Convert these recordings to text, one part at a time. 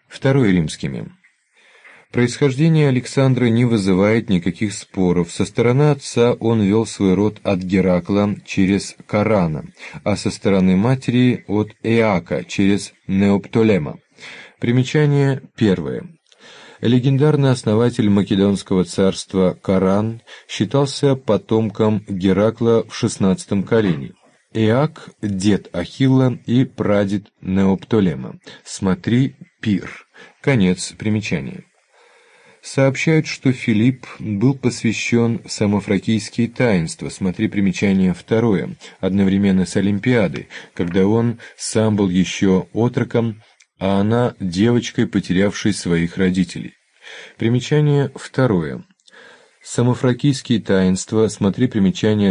Второй римскими. Происхождение Александра не вызывает никаких споров. Со стороны отца он вел свой род от Геракла через Корана, а со стороны матери от Эака через Неоптолема. Примечание первое. Легендарный основатель Македонского царства Коран считался потомком Геракла в 16 колене. Эак – дед Ахилла и прадед Неоптолема. Смотри Пир. Конец примечания. Сообщают, что Филипп был посвящен в самофракийские таинства, смотри примечание второе, одновременно с Олимпиадой, когда он сам был еще отроком, а она девочкой, потерявшей своих родителей. Примечание второе. Самофракийские таинства, смотри примечание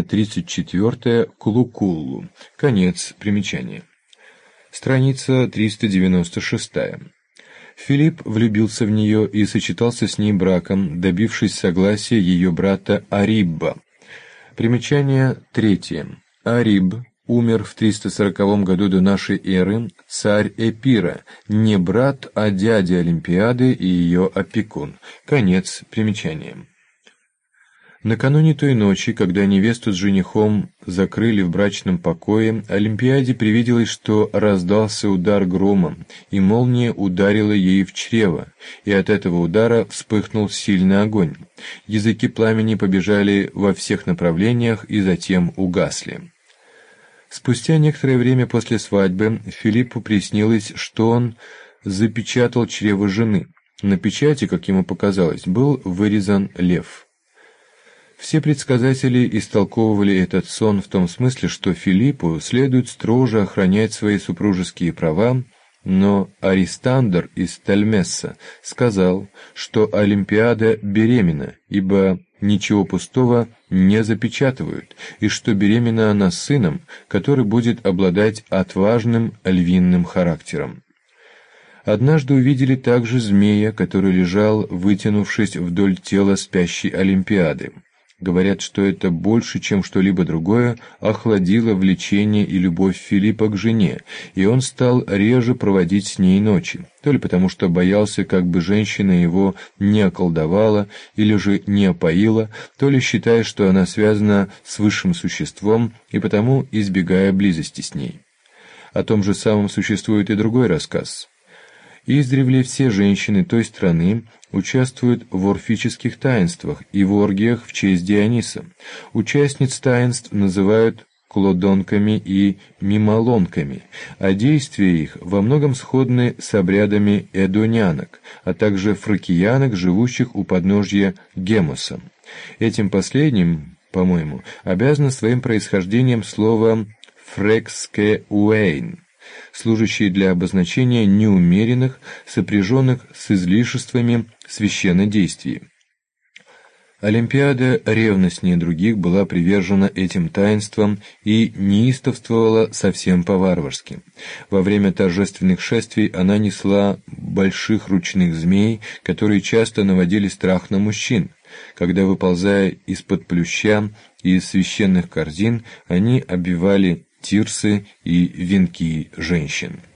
34 Кулукуллу. Конец примечания. Страница 396. Филипп влюбился в нее и сочетался с ней браком, добившись согласия ее брата Арибба. Примечание третье. Ариб умер в 340 году до нашей эры, царь Эпира, не брат, а дядя Олимпиады и ее опекун. Конец примечания. Накануне той ночи, когда невесту с женихом закрыли в брачном покое, Олимпиаде привиделось, что раздался удар грома, и молния ударила ей в чрево, и от этого удара вспыхнул сильный огонь. Языки пламени побежали во всех направлениях и затем угасли. Спустя некоторое время после свадьбы Филиппу приснилось, что он запечатал чрево жены. На печати, как ему показалось, был вырезан лев. Все предсказатели истолковывали этот сон в том смысле, что Филиппу следует строже охранять свои супружеские права, но Аристандр из Тальмесса сказал, что Олимпиада беременна, ибо ничего пустого не запечатывают, и что беременна она сыном, который будет обладать отважным львиным характером. Однажды увидели также змея, который лежал, вытянувшись вдоль тела спящей Олимпиады. Говорят, что это больше, чем что-либо другое, охладило влечение и любовь Филиппа к жене, и он стал реже проводить с ней ночи, то ли потому, что боялся, как бы женщина его не околдовала или же не опоила, то ли считая, что она связана с высшим существом и потому избегая близости с ней. О том же самом существует и другой рассказ. Издревле все женщины той страны участвуют в орфических таинствах и в оргиях в честь Диониса. Участниц таинств называют клодонками и мимолонками, а действия их во многом сходны с обрядами эдонянок, а также фракиянок, живущих у подножья Гемоса. Этим последним, по-моему, обязано своим происхождением слово «фрекскеуэйн», служащие для обозначения неумеренных, сопряженных с излишествами священнодействий. Олимпиада ревностнее других была привержена этим таинствам и неистовствовала совсем по-варварски. Во время торжественных шествий она несла больших ручных змей, которые часто наводили страх на мужчин, когда, выползая из-под плюща и из священных корзин, они обвивали тирсы и венки женщин.